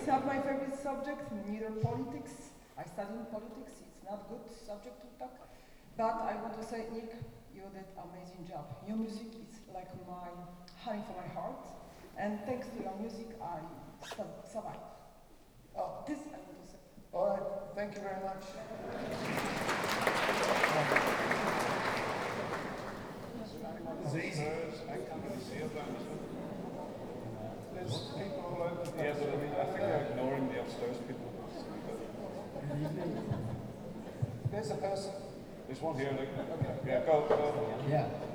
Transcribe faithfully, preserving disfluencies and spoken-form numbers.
it's not my favorite subject, neither politics. I study politics, it's not good subject to talk. But I want to say, Nick, you did amazing job. Your music is like my honey for my heart. And thanks to your music, I su- survive. Oh, this I want to say. All right, thank you very much. It's easy. There's people all over the place. Yeah, but I mean, I think they're ignoring the upstairs people. There's a person. There's one here, like, yeah, go, go. Yeah.